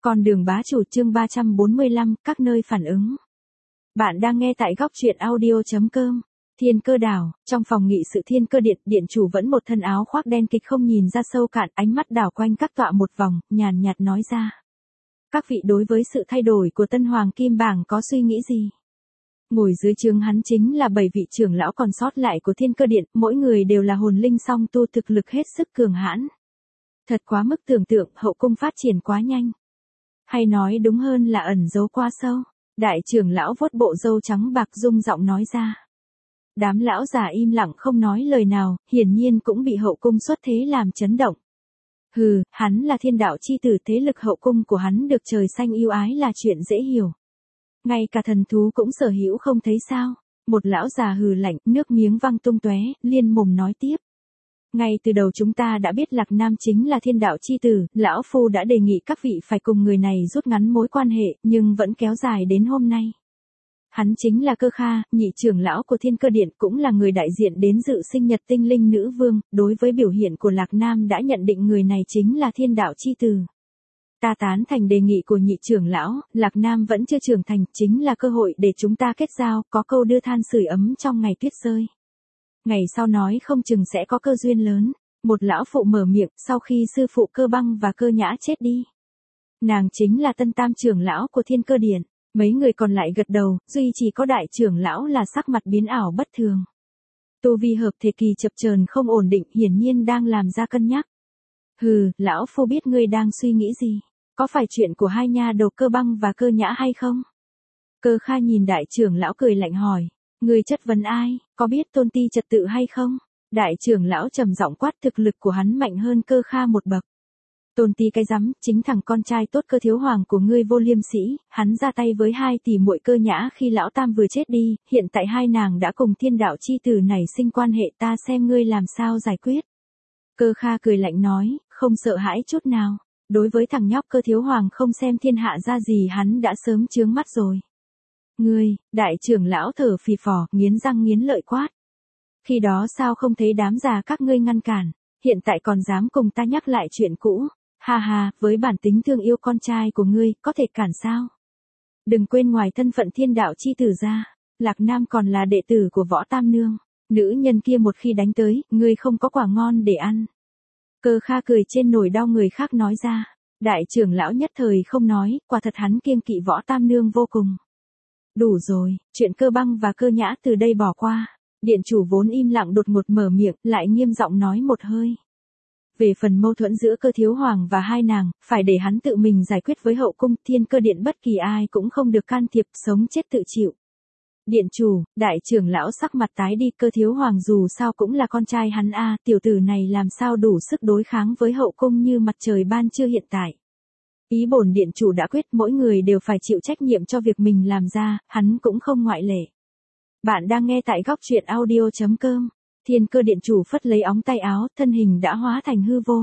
Con đường bá chủ chương 345, các nơi phản ứng. Bạn đang nghe tại góc truyện audio.com. Thiên Cơ Đảo, trong phòng nghị sự Thiên Cơ Điện, điện chủ vẫn một thân áo khoác đen kịch không nhìn ra sâu cạn, ánh mắt đảo quanh các tọa một vòng, nhàn nhạt nói ra. Các vị đối với sự thay đổi của Tân Hoàng Kim Bảng có suy nghĩ gì? Ngồi dưới trướng hắn chính là 7 vị trưởng lão còn sót lại của Thiên Cơ Điện, mỗi người đều là hồn linh song tu, thực lực hết sức cường hãn. Thật quá mức tưởng tượng, hậu cung phát triển quá nhanh. Hay nói đúng hơn là ẩn giấu quá sâu. Đại trưởng lão vuốt bộ râu trắng bạc rung giọng nói ra. Đám lão già im lặng không nói lời nào, hiển nhiên cũng bị hậu cung xuất thế làm chấn động. Hừ, hắn là thiên đạo chi tử, thế lực hậu cung của hắn được trời xanh yêu ái là chuyện dễ hiểu. Ngay cả thần thú cũng sở hữu không thấy sao. Một lão già hừ lạnh, nước miếng văng tung tóe, liên mồm nói tiếp. Ngay từ đầu chúng ta đã biết Lạc Nam chính là thiên đạo chi tử, lão phu đã đề nghị các vị phải cùng người này rút ngắn mối quan hệ, nhưng vẫn kéo dài đến hôm nay. Hắn chính là Cơ Kha, nhị trưởng lão của Thiên Cơ Điện, cũng là người đại diện đến dự sinh nhật tinh linh nữ vương, đối với biểu hiện của Lạc Nam đã nhận định người này chính là thiên đạo chi tử. Ta tán thành đề nghị của nhị trưởng lão, Lạc Nam vẫn chưa trưởng thành, chính là cơ hội để chúng ta kết giao, có câu đưa than sưởi ấm trong ngày tuyết rơi. Ngày sau nói không chừng sẽ có cơ duyên lớn. Một lão phụ mở miệng, sau khi sư phụ Cơ Băng và Cơ Nhã chết đi. Nàng chính là tân tam trưởng lão của Thiên Cơ Điện. Mấy người còn lại gật đầu, duy chỉ có đại trưởng lão là sắc mặt biến ảo bất thường. Tu vi hợp thể kỳ chập chờn không ổn định, hiển nhiên đang làm ra cân nhắc. Hừ, lão phu biết ngươi đang suy nghĩ gì. Có phải chuyện của hai nha đầu Cơ Băng và Cơ Nhã hay không? Cơ Kha nhìn đại trưởng lão cười lạnh hỏi. Người chất vấn ai, có biết tôn ti trật tự hay không? Đại trưởng lão trầm giọng quát, thực lực của hắn mạnh hơn Cơ Kha một bậc. Tôn ti cái rắm, chính thằng con trai tốt Cơ thiếu hoàng của ngươi Vô Liêm Sĩ, hắn ra tay với hai tỷ muội Cơ Nhã khi lão tam vừa chết đi, hiện tại hai nàng đã cùng thiên đạo chi tử nảy sinh quan hệ, ta xem ngươi làm sao giải quyết. Cơ Kha cười lạnh nói, không sợ hãi chút nào, đối với thằng nhóc Cơ thiếu hoàng không xem thiên hạ ra gì hắn đã sớm chướng mắt rồi. Ngươi, đại trưởng lão thở phì phò, nghiến răng nghiến lợi quát. Khi đó sao không thấy đám già các ngươi ngăn cản, hiện tại còn dám cùng ta nhắc lại chuyện cũ, ha ha, với bản tính thương yêu con trai của ngươi, có thể cản sao? Đừng quên ngoài thân phận thiên đạo chi tử ra, Lạc Nam còn là đệ tử của Võ Tam Nương, nữ nhân kia một khi đánh tới, ngươi không có quả ngon để ăn. Cơ Kha cười trên nỗi đau người khác nói ra, đại trưởng lão nhất thời không nói, quả thật hắn kiêng kỵ Võ Tam Nương vô cùng. Đủ rồi, chuyện Cơ Băng và Cơ Nhã từ đây bỏ qua. Điện chủ vốn im lặng đột ngột mở miệng, lại nghiêm giọng nói một hơi. Về phần mâu thuẫn giữa Cơ thiếu hoàng và hai nàng, phải để hắn tự mình giải quyết với hậu cung, Thiên Cơ Điện bất kỳ ai cũng không được can thiệp, sống chết tự chịu. Điện chủ, đại trưởng lão sắc mặt tái đi, Cơ thiếu hoàng dù sao cũng là con trai hắn a, tiểu tử này làm sao đủ sức đối kháng với hậu cung như mặt trời ban trưa hiện tại. Ý bổn điện chủ đã quyết, mỗi người đều phải chịu trách nhiệm cho việc mình làm ra, hắn cũng không ngoại lệ. Bạn đang nghe tại góc truyện audio.com. Thiên Cơ điện chủ phất lấy ống tay áo, thân hình đã hóa thành hư vô.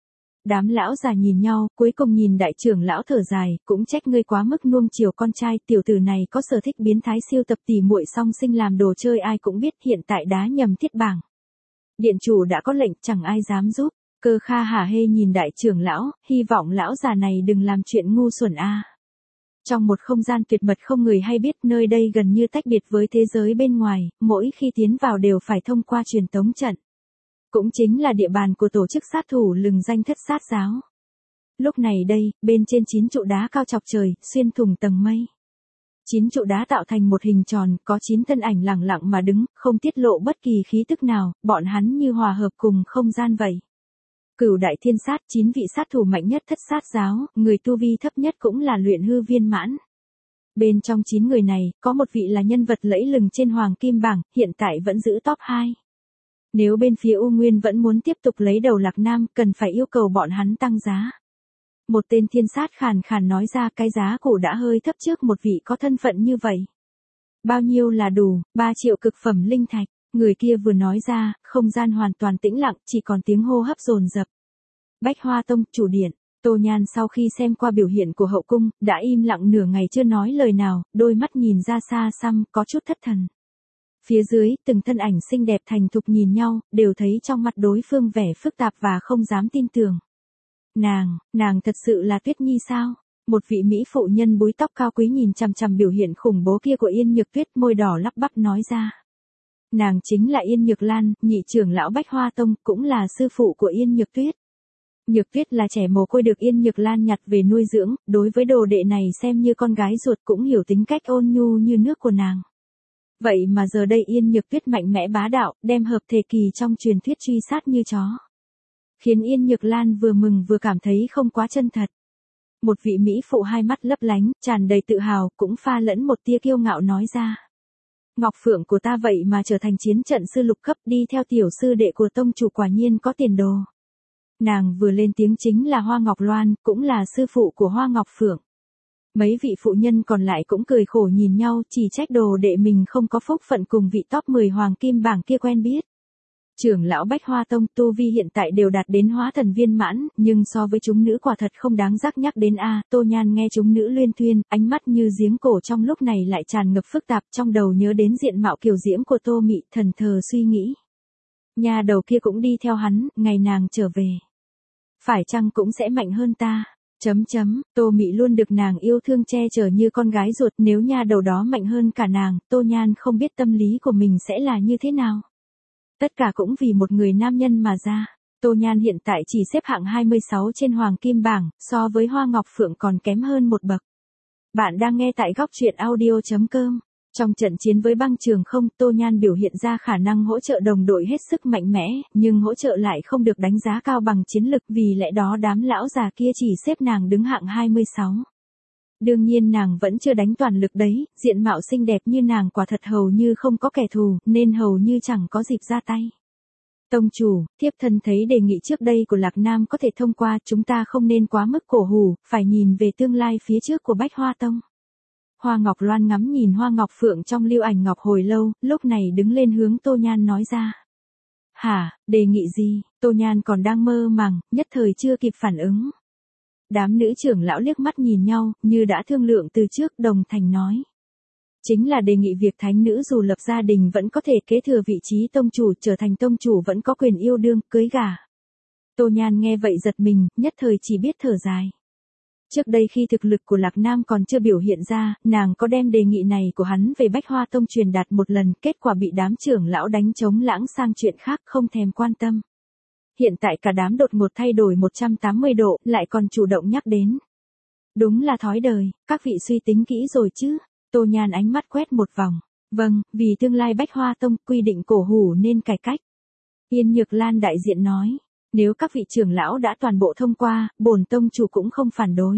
Đám lão già nhìn nhau, cuối cùng nhìn đại trưởng lão thở dài, cũng trách ngươi quá mức nuông chiều con trai, tiểu tử này có sở thích biến thái siêu tập tỉ muội song sinh làm đồ chơi, ai cũng biết, hiện tại đá nhầm thiết bảng. Điện chủ đã có lệnh, chẳng ai dám giúp. Cơ Kha hả hê nhìn đại trưởng lão, hy vọng lão già này đừng làm chuyện ngu xuẩn a. Trong một không gian tuyệt mật không người hay biết, nơi đây gần như tách biệt với thế giới bên ngoài, mỗi khi tiến vào đều phải thông qua truyền tống trận. Cũng chính là địa bàn của tổ chức sát thủ lừng danh Thất Sát Giáo. Lúc này đây, bên trên 9 trụ đá cao chọc trời, xuyên thủng tầng mây. 9 trụ đá tạo thành một hình tròn, có 9 thân ảnh lẳng lặng mà đứng, không tiết lộ bất kỳ khí tức nào, bọn hắn như hòa hợp cùng không gian vậy. Cửu đại thiên sát, 9 vị sát thủ mạnh nhất Thất Sát Giáo, người tu vi thấp nhất cũng là luyện hư viên mãn. Bên trong 9 người này, có một vị là nhân vật lẫy lừng trên Hoàng Kim Bảng, hiện tại vẫn giữ top 2. Nếu bên phía U Nguyên vẫn muốn tiếp tục lấy đầu Lạc Nam, cần phải yêu cầu bọn hắn tăng giá. Một tên thiên sát khàn khàn nói ra, cái giá cũ đã hơi thấp trước một vị có thân phận như vậy. Bao nhiêu là đủ? 3 triệu cực phẩm linh thạch. Người kia vừa nói ra, không gian hoàn toàn tĩnh lặng, chỉ còn tiếng hô hấp dồn dập. Bách Hoa Tông, chủ điện, Tô Nhan sau khi xem qua biểu hiện của hậu cung, đã im lặng nửa ngày chưa nói lời nào, đôi mắt nhìn ra xa xăm, có chút thất thần. Phía dưới, từng thân ảnh xinh đẹp thành thục nhìn nhau, đều thấy trong mặt đối phương vẻ phức tạp và không dám tin tưởng. Nàng thật sự là Tuyết Nhi sao? Một vị mỹ phụ nhân búi tóc cao quý nhìn chằm chằm biểu hiện khủng bố kia của Yên Nhược Tuyết, môi đỏ lắp bắp nói ra. Nàng chính là Yên Nhược Lan, nhị trưởng lão Bách Hoa Tông, cũng là sư phụ của Yên Nhược Tuyết. Nhược Tuyết là trẻ mồ côi được Yên Nhược Lan nhặt về nuôi dưỡng, đối với đồ đệ này xem như con gái ruột, cũng hiểu tính cách ôn nhu như nước của nàng. Vậy mà giờ đây Yên Nhược Tuyết mạnh mẽ bá đạo, đem hợp thể kỳ trong truyền thuyết truy sát như chó. Khiến Yên Nhược Lan vừa mừng vừa cảm thấy không quá chân thật. Một vị mỹ phụ hai mắt lấp lánh, tràn đầy tự hào, cũng pha lẫn một tia kiêu ngạo nói ra. Ngọc Phượng của ta vậy mà trở thành chiến trận sư lục cấp, đi theo tiểu sư đệ của tông chủ, quả nhiên có tiền đồ. Nàng vừa lên tiếng chính là Hoa Ngọc Loan, cũng là sư phụ của Hoa Ngọc Phượng. Mấy vị phụ nhân còn lại cũng cười khổ nhìn nhau, chỉ trách đồ đệ mình không có phúc phận cùng vị top 10 hoàng kim bảng kia quen biết. Trưởng lão Bách Hoa Tông tu vi hiện tại đều đạt đến hóa thần viên mãn, nhưng so với chúng nữ quả thật không đáng giác nhắc đến a. Tô Nhan nghe chúng nữ luyên thuyên, ánh mắt như giếng cổ trong lúc này lại tràn ngập phức tạp, trong đầu nhớ đến diện mạo kiều diễm của Tô Mị, thần thờ suy nghĩ. Nhà đầu kia cũng đi theo hắn, ngày nàng trở về. Phải chăng cũng sẽ mạnh hơn ta? Tô Mị luôn được nàng yêu thương che chở như con gái ruột, nếu nha đầu đó mạnh hơn cả nàng, Tô Nhan không biết tâm lý của mình sẽ là như thế nào. Tất cả cũng vì một người nam nhân mà ra. Tô Nhan hiện tại chỉ xếp hạng 26 trên hoàng kim bảng, so với Hoa Ngọc Phượng còn kém hơn một bậc. Bạn đang nghe tại góc truyện audio.com. Trong trận chiến với băng trường không, Tô Nhan biểu hiện ra khả năng hỗ trợ đồng đội hết sức mạnh mẽ, nhưng hỗ trợ lại không được đánh giá cao bằng chiến lực, vì lẽ đó đám lão già kia chỉ xếp nàng đứng hạng 26. Đương nhiên nàng vẫn chưa đánh toàn lực đấy, diện mạo xinh đẹp như nàng quả thật hầu như không có kẻ thù, nên hầu như chẳng có dịp ra tay. Tông chủ, thiếp thân thấy đề nghị trước đây của Lạc Nam có thể thông qua, chúng ta không nên quá mức cổ hủ, phải nhìn về tương lai phía trước của Bách Hoa Tông. Hoa Ngọc Loan ngắm nhìn Hoa Ngọc Phượng trong lưu ảnh ngọc hồi lâu, lúc này đứng lên hướng Tô Nhan nói ra. Hả, đề nghị gì? Tô Nhan còn đang mơ màng, nhất thời chưa kịp phản ứng. Đám nữ trưởng lão liếc mắt nhìn nhau, như đã thương lượng từ trước, đồng thành nói. Chính là đề nghị việc thánh nữ dù lập gia đình vẫn có thể kế thừa vị trí tông chủ, trở thành tông chủ vẫn có quyền yêu đương, cưới gả. Tô Nhan nghe vậy giật mình, nhất thời chỉ biết thở dài. Trước đây khi thực lực của Lạc Nam còn chưa biểu hiện ra, nàng có đem đề nghị này của hắn về Bách Hoa Tông truyền đạt một lần, kết quả bị đám trưởng lão đánh trống lãng sang chuyện khác, không thèm quan tâm. Hiện tại cả đám đột ngột thay đổi 180 độ, lại còn chủ động nhắc đến. Đúng là thói đời, các vị suy tính kỹ rồi chứ? Tô Nhan ánh mắt quét một vòng. Vâng, vì tương lai Bách Hoa Tông, quy định cổ hủ nên cải cách. Yên Nhược Lan đại diện nói. Nếu các vị trưởng lão đã toàn bộ thông qua, bổn tông chủ cũng không phản đối.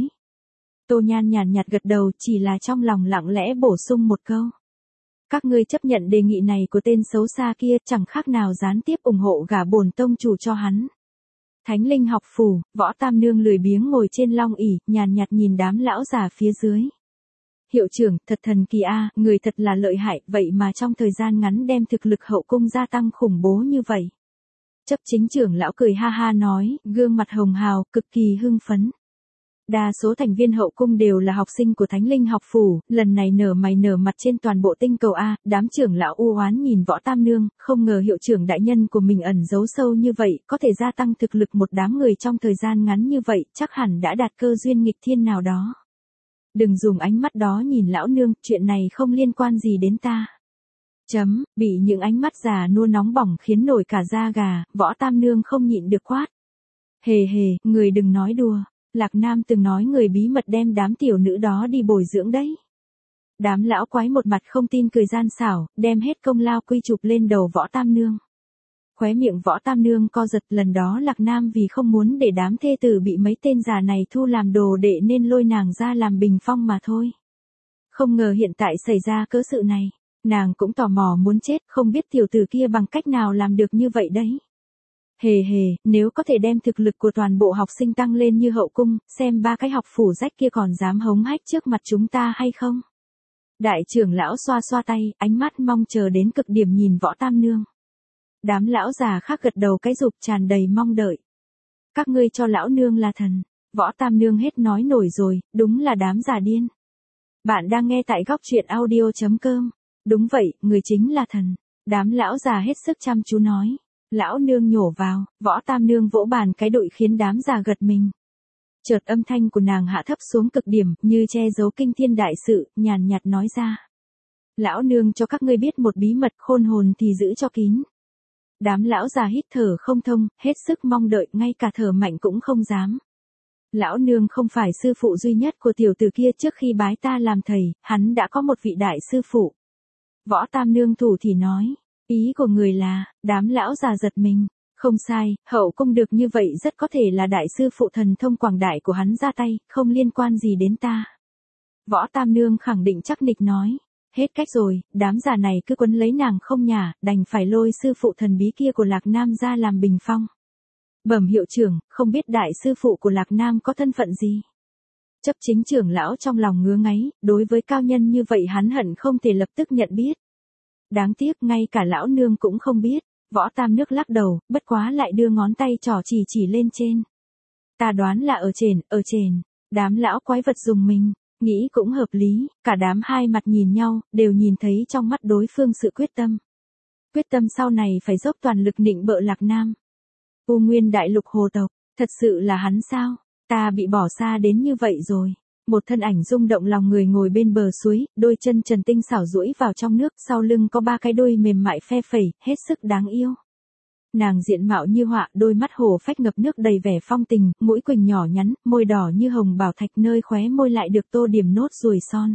Tô Nhan nhàn nhạt gật đầu, chỉ là trong lòng lặng lẽ bổ sung một câu. Các ngươi chấp nhận đề nghị này của tên xấu xa kia, chẳng khác nào gián tiếp ủng hộ gả bổn tông chủ cho hắn. Thánh Linh học phủ, Võ Tam Nương lười biếng ngồi trên long ỷ, nhàn nhạt nhìn đám lão già phía dưới. Hiệu trưởng, thật thần kỳ a, người thật là lợi hại, vậy mà trong thời gian ngắn đem thực lực hậu cung gia tăng khủng bố như vậy. Chấp chính trưởng lão cười ha ha nói, gương mặt hồng hào, cực kỳ hưng phấn. Đa số thành viên hậu cung đều là học sinh của Thánh Linh học phủ, lần này nở mày nở mặt trên toàn bộ tinh cầu A, đám trưởng lão u oán nhìn Võ Tam Nương, không ngờ hiệu trưởng đại nhân của mình ẩn giấu sâu như vậy, có thể gia tăng thực lực một đám người trong thời gian ngắn như vậy, chắc hẳn đã đạt cơ duyên nghịch thiên nào đó. Đừng dùng ánh mắt đó nhìn lão nương, chuyện này không liên quan gì đến ta. Bị những ánh mắt già nua nóng bỏng khiến nổi cả da gà, Võ Tam Nương không nhịn được quát. Hề hề, người đừng nói đùa. Lạc Nam từng nói người bí mật đem đám tiểu nữ đó đi bồi dưỡng đấy. Đám lão quái một mặt không tin cười gian xảo, đem hết công lao quy chụp lên đầu Võ Tam Nương. Khóe miệng Võ Tam Nương co giật, lần đó Lạc Nam vì không muốn để đám thê tử bị mấy tên già này thu làm đồ đệ nên lôi nàng ra làm bình phong mà thôi. Không ngờ hiện tại xảy ra cớ sự này, nàng cũng tò mò muốn chết, không biết tiểu tử kia bằng cách nào làm được như vậy đấy. Hề hề, nếu có thể đem thực lực của toàn bộ học sinh tăng lên như hậu cung, xem ba cái học phủ rách kia còn dám hống hách trước mặt chúng ta hay không. Đại trưởng lão xoa xoa tay, ánh mắt mong chờ đến cực điểm nhìn Võ Tam Nương. Đám lão già khác gật đầu cái rụp tràn đầy mong đợi. Các ngươi cho lão nương là thần. Võ Tam Nương hết nói nổi rồi, đúng là đám già điên. Bạn đang nghe tại góc truyện audio.com. Đúng vậy, người chính là thần. Đám lão già hết sức chăm chú nói. Lão nương nhổ vào, Võ Tam Nương vỗ bàn cái đụi khiến đám già gật mình. Chợt âm thanh của nàng hạ thấp xuống cực điểm, như che giấu kinh thiên đại sự, nhàn nhạt nói ra. Lão nương cho các ngươi biết một bí mật, khôn hồn thì giữ cho kín. Đám lão già hít thở không thông, hết sức mong đợi, ngay cả thở mạnh cũng không dám. Lão nương không phải sư phụ duy nhất của tiểu tử kia, trước khi bái ta làm thầy, hắn đã có một vị đại sư phụ. Võ Tam Nương thủ thì nói, ý của người là, đám lão già giật mình. Không sai, hậu cung được như vậy rất có thể là đại sư phụ thần thông quảng đại của hắn ra tay, không liên quan gì đến ta. Võ Tam Nương khẳng định chắc nịch nói. Hết cách rồi, đám già này cứ quấn lấy nàng không nhả, đành phải lôi sư phụ thần bí kia của Lạc Nam ra làm bình phong. Bẩm hiệu trưởng, không biết đại sư phụ của Lạc Nam có thân phận gì? Chấp chính trưởng lão trong lòng ngứa ngáy, đối với cao nhân như vậy hắn hận không thể lập tức nhận biết. Đáng tiếc ngay cả lão nương cũng không biết. Võ Tam Nước lắc đầu, bất quá lại đưa ngón tay trỏ chỉ lên trên. Ta đoán là ở trên. Đám lão quái vật dùng mình, nghĩ cũng hợp lý, cả đám hai mặt nhìn nhau, đều nhìn thấy trong mắt đối phương sự quyết tâm. Quyết tâm sau này phải dốc toàn lực nịnh bợ Lạc Nam. U Nguyên Đại Lục hồ tộc, thật sự là hắn sao? Ta bị bỏ xa đến như vậy rồi. Một thân ảnh rung động lòng người ngồi bên bờ suối, đôi chân trần tinh xảo duỗi vào trong nước, sau lưng có ba cái đuôi mềm mại phe phẩy, hết sức đáng yêu. Nàng diện mạo như họa, đôi mắt hồ phách ngập nước đầy vẻ phong tình, mũi quỳnh nhỏ nhắn, môi đỏ như hồng bảo thạch, nơi khóe môi lại được tô điểm nốt ruồi son.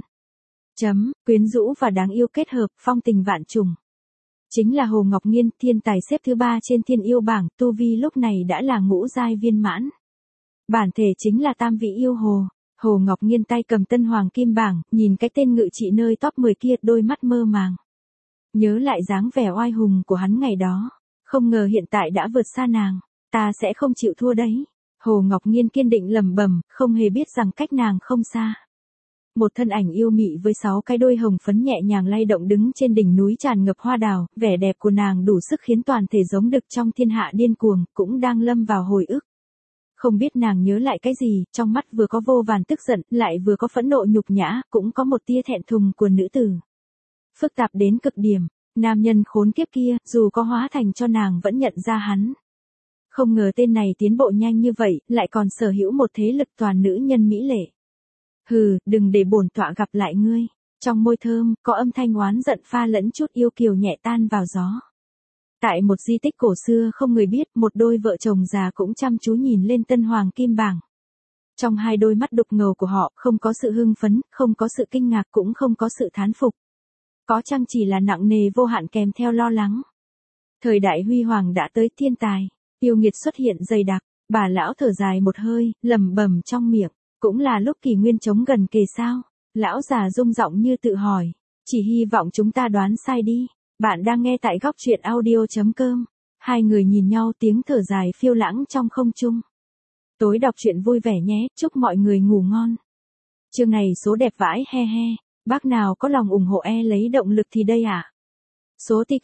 Quyến rũ và đáng yêu kết hợp, phong tình vạn trùng. Chính là Hồ Ngọc Nghiên, thiên tài xếp thứ 3 trên thiên yêu bảng, tu vi lúc này đã là ngũ giai viên mãn. Bản thể chính là tam vị yêu hồ. Hồ Ngọc Nghiên tay cầm tân hoàng kim bảng, nhìn cái tên ngự trị nơi top 10 kia, đôi mắt mơ màng. Nhớ lại dáng vẻ oai hùng của hắn ngày đó, không ngờ hiện tại đã vượt xa nàng, ta sẽ không chịu thua đấy. Hồ Ngọc Nghiên kiên định lẩm bẩm, không hề biết rằng cách nàng không xa. Một thân ảnh yêu mị với 6 cái đôi hồng phấn nhẹ nhàng lay động đứng trên đỉnh núi tràn ngập hoa đào, vẻ đẹp của nàng đủ sức khiến toàn thể giống đực trong thiên hạ điên cuồng, cũng đang lâm vào hồi ức. Không biết nàng nhớ lại cái gì, trong mắt vừa có vô vàn tức giận, lại vừa có phẫn nộ nhục nhã, cũng có một tia thẹn thùng của nữ tử. Phức tạp đến cực điểm, nam nhân khốn kiếp kia, dù có hóa thành cho nàng vẫn nhận ra hắn. Không ngờ tên này tiến bộ nhanh như vậy, lại còn sở hữu một thế lực toàn nữ nhân mỹ lệ. Hừ, đừng để bổn tọa gặp lại ngươi. Trong môi thơm, có âm thanh oán giận pha lẫn chút yêu kiều nhẹ tan vào gió. Tại một di tích cổ xưa không người biết, một đôi vợ chồng già cũng chăm chú nhìn lên tân hoàng kim bảng. Trong hai đôi mắt đục ngầu của họ, không có sự hưng phấn, không có sự kinh ngạc, cũng không có sự thán phục. Có chăng chỉ là nặng nề vô hạn kèm theo lo lắng. Thời đại huy hoàng đã tới, thiên tài, yêu nghiệt xuất hiện dày đặc, bà lão thở dài một hơi, lẩm bẩm trong miệng, cũng là lúc kỷ nguyên chống gần kề sao? Lão già rung giọng như tự hỏi, chỉ hy vọng chúng ta đoán sai đi. Bạn đang nghe tại góc truyện audio.com. Hai người nhìn nhau, tiếng thở dài phiêu lãng trong không trung. Tối đọc truyện vui vẻ nhé, chúc mọi người ngủ ngon. Chương này số đẹp vãi he he, bác nào có lòng ủng hộ lấy động lực thì đây ạ. Số TK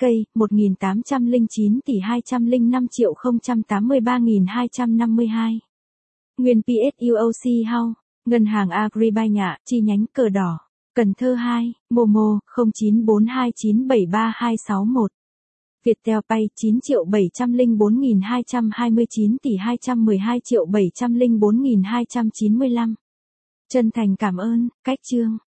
1809 tỷ 205.083.252. Nguyên PSUOC House, Ngân hàng Agribank nhà, chi nhánh Cờ Đỏ, Cần Thơ 2, Momo 0942973261. Viettel Pay 9.704.229 tỷ 212.704.295. Chân thành cảm ơn, cách chương.